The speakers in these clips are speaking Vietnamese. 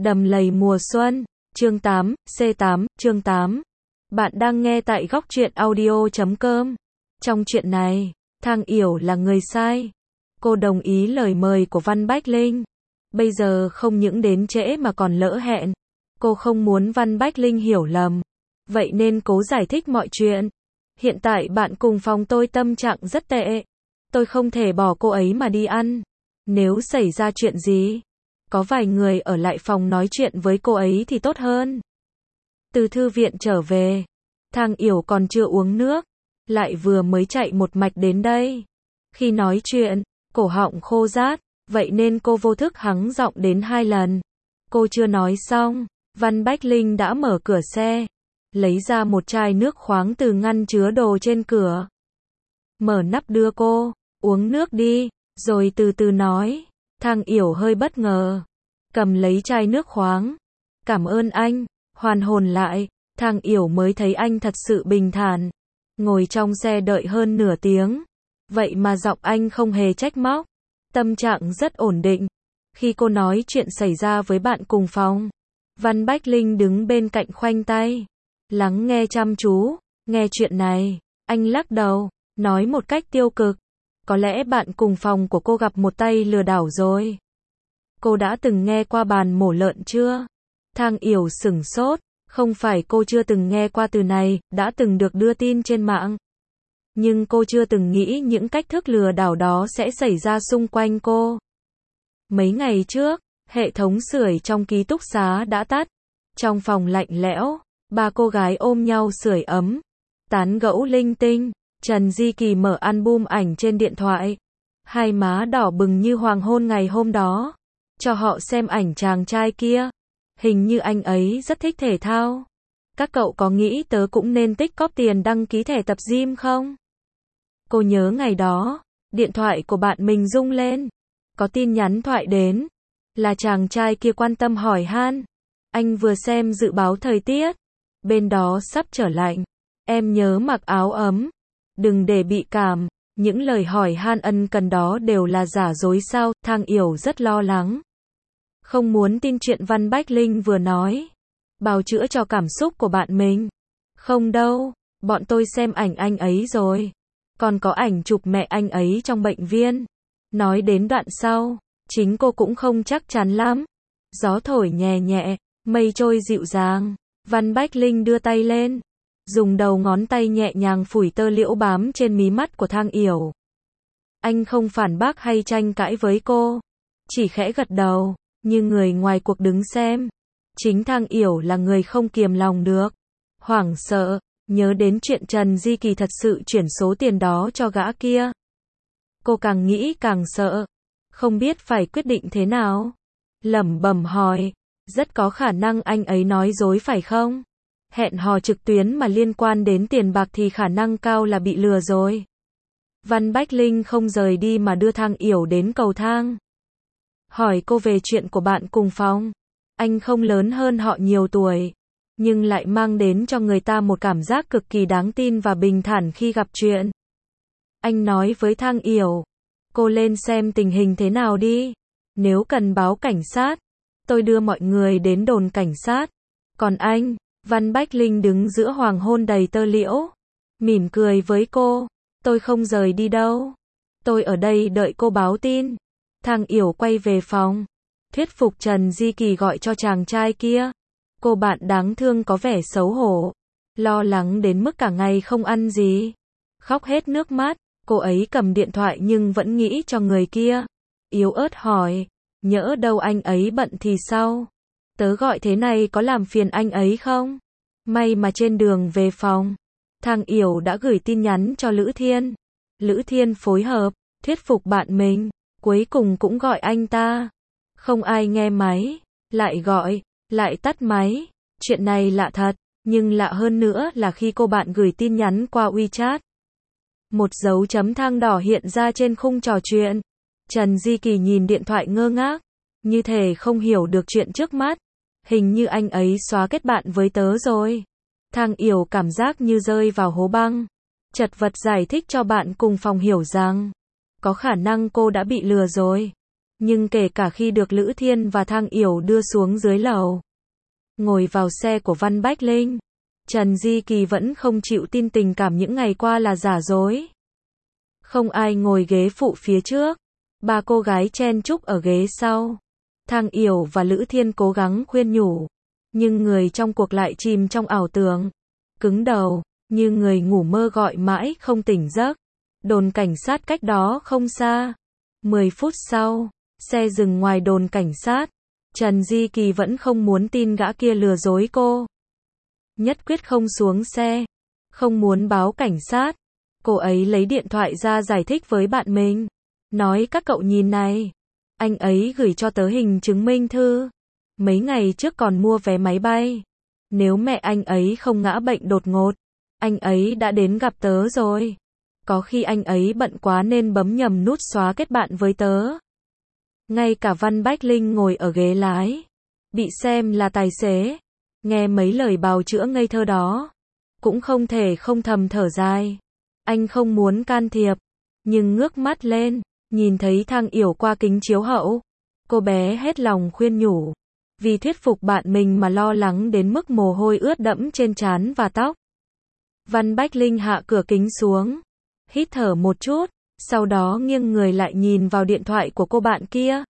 Đầm lầy mùa xuân, chương 8, C8, chương 8. Bạn đang nghe tại góc truyện audio.com. Trong chuyện này, Thang Yểu là người sai. Cô đồng ý lời mời của Văn Bách Linh. Bây giờ không những đến trễ mà còn lỡ hẹn. Cô không muốn Văn Bách Linh hiểu lầm. Vậy nên cố giải thích mọi chuyện. Hiện tại bạn cùng phòng tôi tâm trạng rất tệ. Tôi không thể bỏ cô ấy mà đi ăn. Nếu xảy ra chuyện gì, có vài người ở lại phòng nói chuyện với cô ấy thì tốt hơn. Từ thư viện trở về, Thang Yểu còn chưa uống nước, lại vừa mới chạy một mạch đến đây. Khi nói chuyện, cổ họng khô rát, vậy nên cô vô thức hắng giọng đến 2 lần. Cô chưa nói xong, Văn Bách Linh đã mở cửa xe, lấy ra một chai nước khoáng từ ngăn chứa đồ trên cửa. Mở nắp đưa cô, uống nước đi, rồi từ từ nói. Thang Yểu hơi bất ngờ, cầm lấy chai nước khoáng. Cảm ơn anh. Hoàn hồn lại, Thang Yểu mới thấy anh thật sự bình thản. Ngồi trong xe đợi hơn nửa tiếng. Vậy mà giọng anh không hề trách móc. Tâm trạng rất ổn định. Khi cô nói chuyện xảy ra với bạn cùng phòng, Văn Bách Linh đứng bên cạnh khoanh tay, lắng nghe chăm chú. Nghe chuyện này, anh lắc đầu, nói một cách tiêu cực. Có lẽ bạn cùng phòng của cô gặp một tay lừa đảo rồi. Cô đã từng nghe qua bàn mổ lợn chưa? Thang Yểu sửng sốt, không phải cô chưa từng nghe qua từ này, đã từng được đưa tin trên mạng. Nhưng cô chưa từng nghĩ những cách thức lừa đảo đó sẽ xảy ra xung quanh cô. Mấy ngày trước, hệ thống sưởi trong ký túc xá đã tắt. Trong phòng lạnh lẽo, 3 cô gái ôm nhau sưởi ấm, tán gẫu linh tinh. Trần Di Kỳ mở album ảnh trên điện thoại. Hai má đỏ bừng như hoàng hôn ngày hôm đó. Cho họ xem ảnh chàng trai kia. Hình như anh ấy rất thích thể thao. Các cậu có nghĩ tớ cũng nên tích cóp tiền đăng ký thẻ tập gym không? Cô nhớ ngày đó, điện thoại của bạn mình rung lên. Có tin nhắn thoại đến. Là chàng trai kia quan tâm hỏi han. Anh vừa xem dự báo thời tiết. Bên đó sắp trở lạnh. Em nhớ mặc áo ấm. Đừng để bị cảm. Những lời hỏi han ân cần đó đều là giả dối sao? Thang Yểu rất lo lắng. Không muốn tin chuyện Văn Bách Linh vừa nói. Bào chữa cho cảm xúc của bạn mình. Không đâu, bọn tôi xem ảnh anh ấy rồi. Còn có ảnh chụp mẹ anh ấy trong bệnh viện. Nói đến đoạn sau, chính cô cũng không chắc chắn lắm. Gió thổi nhẹ nhẹ, mây trôi dịu dàng. Văn Bách Linh đưa tay lên, dùng đầu ngón tay nhẹ nhàng phủi tơ liễu bám trên mí mắt của Thang Yểu. Anh không phản bác hay tranh cãi với cô, chỉ khẽ gật đầu, như người ngoài cuộc đứng xem. Chính Thang Yểu là người không kiềm lòng được. Hoảng sợ, nhớ đến chuyện Trần Di Kỳ thật sự chuyển số tiền đó cho gã kia. Cô càng nghĩ càng sợ, không biết phải quyết định thế nào. Lẩm bẩm hỏi, rất có khả năng anh ấy nói dối phải không? Hẹn hò trực tuyến mà liên quan đến tiền bạc thì khả năng cao là bị lừa rồi. Văn Bách Linh không rời đi mà đưa Thang Yểu đến cầu thang. Hỏi cô về chuyện của bạn cùng phòng. Anh không lớn hơn họ nhiều tuổi, nhưng lại mang đến cho người ta một cảm giác cực kỳ đáng tin và bình thản khi gặp chuyện. Anh nói với Thang Yểu, cô lên xem tình hình thế nào đi. Nếu cần báo cảnh sát, tôi đưa mọi người đến đồn cảnh sát. Còn anh? Văn Bách Linh đứng giữa hoàng hôn đầy tơ liễu, mỉm cười với cô. Tôi không rời đi đâu. Tôi ở đây đợi cô báo tin. Thang Yểu quay về phòng, thuyết phục Trần Di Kỳ gọi cho chàng trai kia. Cô bạn đáng thương có vẻ xấu hổ, lo lắng đến mức cả ngày không ăn gì, khóc hết nước mắt. Cô ấy cầm điện thoại nhưng vẫn nghĩ cho người kia. Yếu ớt hỏi, nhỡ đâu anh ấy bận thì sao? Tớ gọi thế này có làm phiền anh ấy không? May mà trên đường về phòng, Thang Yểu đã gửi tin nhắn cho Lữ Thiên. Lữ Thiên phối hợp, thuyết phục bạn mình, cuối cùng cũng gọi anh ta. Không ai nghe máy, lại gọi, lại tắt máy. Chuyện này lạ thật, nhưng lạ hơn nữa là khi cô bạn gửi tin nhắn qua WeChat. Một dấu chấm than đỏ hiện ra trên khung trò chuyện. Trần Di Kỳ nhìn điện thoại ngơ ngác, như thể không hiểu được chuyện trước mắt. Hình như anh ấy xóa kết bạn với tớ rồi. Thang Yểu cảm giác như rơi vào hố băng. Chật vật giải thích cho bạn cùng phòng hiểu rằng có khả năng cô đã bị lừa rồi. Nhưng kể cả khi được Lữ Thiên và Thang Yểu đưa xuống dưới lầu, ngồi vào xe của Văn Bách Linh, Trần Di Kỳ vẫn không chịu tin tình cảm những ngày qua là giả dối. Không ai ngồi ghế phụ phía trước, ba cô gái chen chúc ở ghế sau. Thang Yểu và Lữ Thiên cố gắng khuyên nhủ, nhưng người trong cuộc lại chìm trong ảo tưởng, cứng đầu, như người ngủ mơ gọi mãi không tỉnh giấc. Đồn cảnh sát cách đó không xa. 10 phút sau, xe dừng ngoài đồn cảnh sát. Trần Di Kỳ vẫn không muốn tin gã kia lừa dối cô. Nhất quyết không xuống xe, không muốn báo cảnh sát. Cô ấy lấy điện thoại ra giải thích với bạn mình, nói các cậu nhìn này, anh ấy gửi cho tớ hình chứng minh thư. Mấy ngày trước còn mua vé máy bay. Nếu mẹ anh ấy không ngã bệnh đột ngột, anh ấy đã đến gặp tớ rồi. Có khi anh ấy bận quá nên bấm nhầm nút xóa kết bạn với tớ. Ngay cả Văn Bách Linh ngồi ở ghế lái, bị xem là tài xế, nghe mấy lời bào chữa ngây thơ đó, cũng không thể không thầm thở dài. Anh không muốn can thiệp, nhưng ngước mắt lên, nhìn thấy Thang Yểu qua kính chiếu hậu. Cô bé hết lòng khuyên nhủ, vì thuyết phục bạn mình mà lo lắng đến mức mồ hôi ướt đẫm trên trán và tóc. Văn Bách Linh hạ cửa kính xuống, hít thở một chút, sau đó nghiêng người lại nhìn vào điện thoại của cô bạn kia.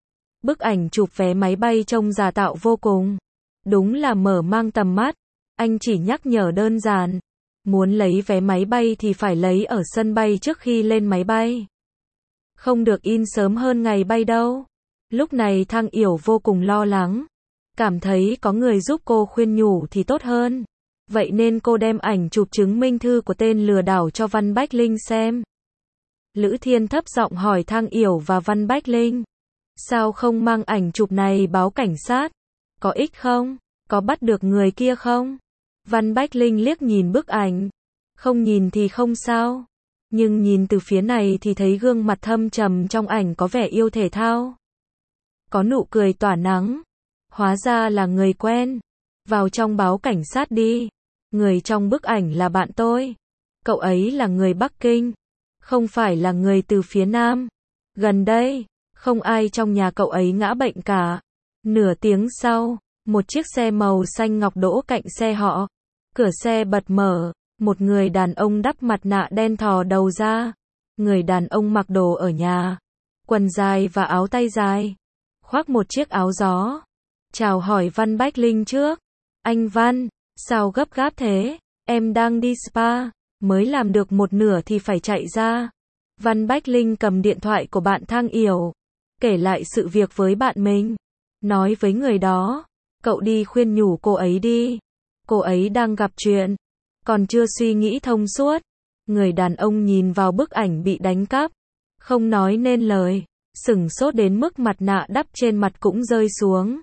Bức ảnh chụp vé máy bay trông giả tạo vô cùng. Đúng là mở mang tầm mắt. Anh chỉ nhắc nhở đơn giản, muốn lấy vé máy bay thì phải lấy ở sân bay trước khi lên máy bay. Không được in sớm hơn ngày bay đâu. Lúc này Thang Yểu vô cùng lo lắng, cảm thấy có người giúp cô khuyên nhủ thì tốt hơn. Vậy nên cô đem ảnh chụp chứng minh thư của tên lừa đảo cho Văn Bách Linh xem. Lữ Thiên thấp giọng hỏi Thang Yểu và Văn Bách Linh, sao không mang ảnh chụp này báo cảnh sát? Có ích không? Có bắt được người kia không? Văn Bách Linh liếc nhìn bức ảnh. Không nhìn thì không sao. Nhưng nhìn từ phía này thì thấy gương mặt thâm trầm trong ảnh có vẻ yêu thể thao. Có nụ cười tỏa nắng. Hóa ra là người quen. Vào trong báo cảnh sát đi. Người trong bức ảnh là bạn tôi. Cậu ấy là người Bắc Kinh. Không phải là người từ phía Nam. Gần đây, không ai trong nhà cậu ấy ngã bệnh cả. Nửa tiếng sau, một chiếc xe màu xanh ngọc đỗ cạnh xe họ. Cửa xe bật mở, một người đàn ông đắp mặt nạ đen thò đầu ra. Người đàn ông mặc đồ ở nhà, quần dài và áo tay dài, khoác một chiếc áo gió. Chào hỏi Văn Bách Linh trước. Anh Văn, sao gấp gáp thế? Em đang đi spa, mới làm được một nửa thì phải chạy ra. Văn Bách Linh cầm điện thoại của bạn Thang Yểu, kể lại sự việc với bạn mình. Nói với người đó, cậu đi khuyên nhủ cô ấy đi. Cô ấy đang gặp chuyện, còn chưa suy nghĩ thông suốt. Người đàn ông nhìn vào bức ảnh bị đánh cắp, không nói nên lời, sửng sốt đến mức mặt nạ đắp trên mặt cũng rơi xuống.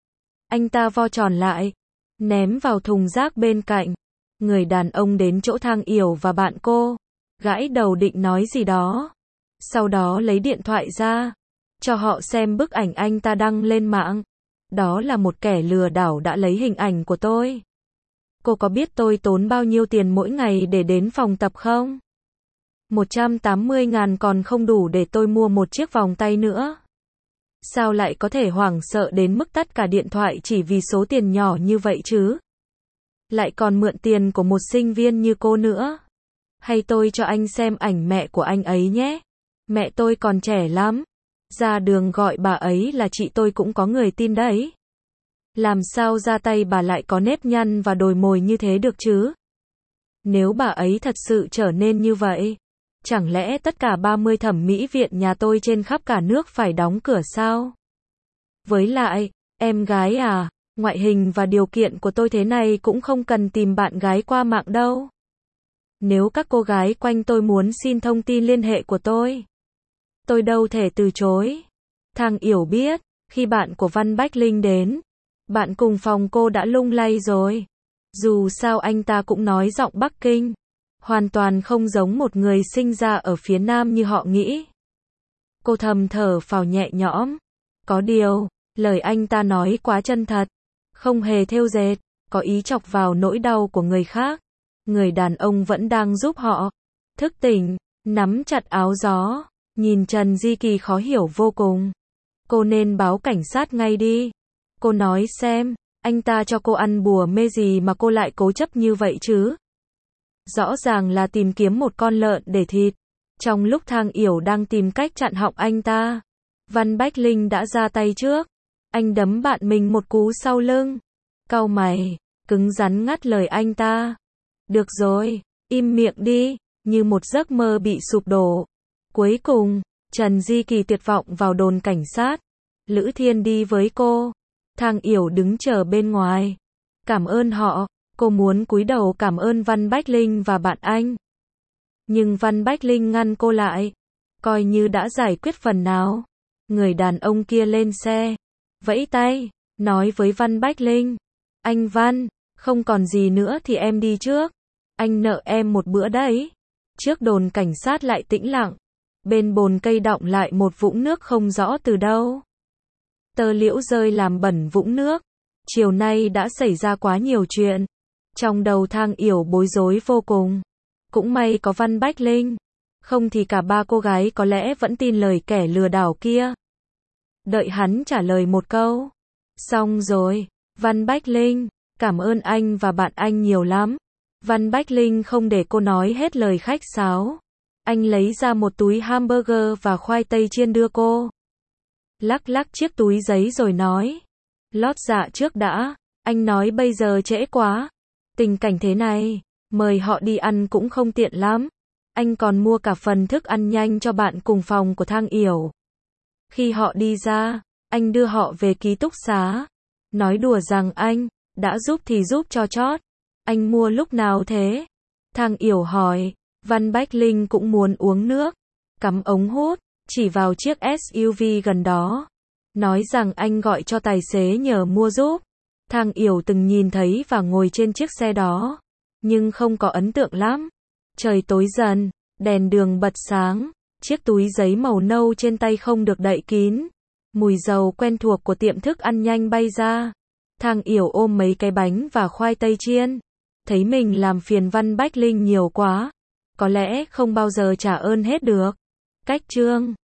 Anh ta vo tròn lại, ném vào thùng rác bên cạnh. Người đàn ông đến chỗ Thang Yểu và bạn cô, gãi đầu định nói gì đó. Sau đó lấy điện thoại ra, cho họ xem bức ảnh anh ta đăng lên mạng. Đó là một kẻ lừa đảo đã lấy hình ảnh của tôi. Cô có biết tôi tốn bao nhiêu tiền mỗi ngày để đến phòng tập không? 180.000 còn không đủ để tôi mua một chiếc vòng tay nữa. Sao lại có thể hoảng sợ đến mức tắt cả điện thoại chỉ vì số tiền nhỏ như vậy chứ? Lại còn mượn tiền của một sinh viên như cô nữa. Hay tôi cho anh xem ảnh mẹ của anh ấy nhé. Mẹ tôi còn trẻ lắm. Ra đường gọi bà ấy là chị tôi cũng có người tin đấy. Làm sao ra tay bà lại có nếp nhăn và đồi mồi như thế được chứ? Nếu bà ấy thật sự trở nên như vậy, chẳng lẽ tất cả 30 thẩm mỹ viện nhà tôi trên khắp cả nước phải đóng cửa sao? Với lại, em gái à, ngoại hình và điều kiện của tôi thế này cũng không cần tìm bạn gái qua mạng đâu. Nếu các cô gái quanh tôi muốn xin thông tin liên hệ của tôi đâu thể từ chối. Thang Yểu biết, khi bạn của Văn Bách Linh đến, bạn cùng phòng cô đã lung lay rồi. Dù sao anh ta cũng nói giọng Bắc Kinh, hoàn toàn không giống một người sinh ra ở phía Nam như họ nghĩ. Cô thầm thở phào nhẹ nhõm. Có điều, lời anh ta nói quá chân thật, không hề thêu dệt, có ý chọc vào nỗi đau của người khác. Người đàn ông vẫn đang giúp họ thức tỉnh, nắm chặt áo gió, nhìn Trần Di Kỳ khó hiểu vô cùng. Cô nên báo cảnh sát ngay đi. Cô nói xem, anh ta cho cô ăn bùa mê gì mà cô lại cố chấp như vậy chứ? Rõ ràng là tìm kiếm một con lợn để thịt. Trong lúc Thang Yểu đang tìm cách chặn họng anh ta, Văn Bách Linh đã ra tay trước. Anh đấm bạn mình một cú sau lưng. Cau mày, cứng rắn ngắt lời anh ta. Được rồi, im miệng đi, như một giấc mơ bị sụp đổ. Cuối cùng, Trần Di Kỳ tuyệt vọng vào đồn cảnh sát. Lữ Thiên đi với cô. Thang Yểu đứng chờ bên ngoài. Cảm ơn họ, cô muốn cúi đầu cảm ơn Văn Bách Linh và bạn anh. Nhưng Văn Bách Linh ngăn cô lại. Coi như đã giải quyết phần nào. Người đàn ông kia lên xe, vẫy tay, nói với Văn Bách Linh. Anh Văn, không còn gì nữa thì em đi trước. Anh nợ em một bữa đấy. Trước đồn cảnh sát lại tĩnh lặng. Bên bồn cây đọng lại một vũng nước không rõ từ đâu. Tơ liễu rơi làm bẩn vũng nước. Chiều nay đã xảy ra quá nhiều chuyện. Trong đầu Thang Yểu bối rối vô cùng. Cũng may có Văn Bách Linh. Không thì cả ba cô gái có lẽ vẫn tin lời kẻ lừa đảo kia. Đợi hắn trả lời một câu. Xong rồi, Văn Bách Linh, cảm ơn anh và bạn anh nhiều lắm. Văn Bách Linh không để cô nói hết lời khách sáo. Anh lấy ra một túi hamburger và khoai tây chiên đưa cô. Lắc lắc chiếc túi giấy rồi nói. Lót dạ trước đã, anh nói bây giờ trễ quá. Tình cảnh thế này, mời họ đi ăn cũng không tiện lắm. Anh còn mua cả phần thức ăn nhanh cho bạn cùng phòng của Thang Yểu. Khi họ đi ra, anh đưa họ về ký túc xá. Nói đùa rằng anh đã giúp thì giúp cho chót. Anh mua lúc nào thế? Thang Yểu hỏi. Văn Bách Linh cũng muốn uống nước. Cắm ống hút, chỉ vào chiếc SUV gần đó. Nói rằng anh gọi cho tài xế nhờ mua giúp. Thang Yểu từng nhìn thấy và ngồi trên chiếc xe đó. Nhưng không có ấn tượng lắm. Trời tối dần, đèn đường bật sáng. Chiếc túi giấy màu nâu trên tay không được đậy kín. Mùi dầu quen thuộc của tiệm thức ăn nhanh bay ra. Thang Yểu ôm mấy cái bánh và khoai tây chiên. Thấy mình làm phiền Văn Bách Linh nhiều quá. Có lẽ không bao giờ trả ơn hết được. Cách chương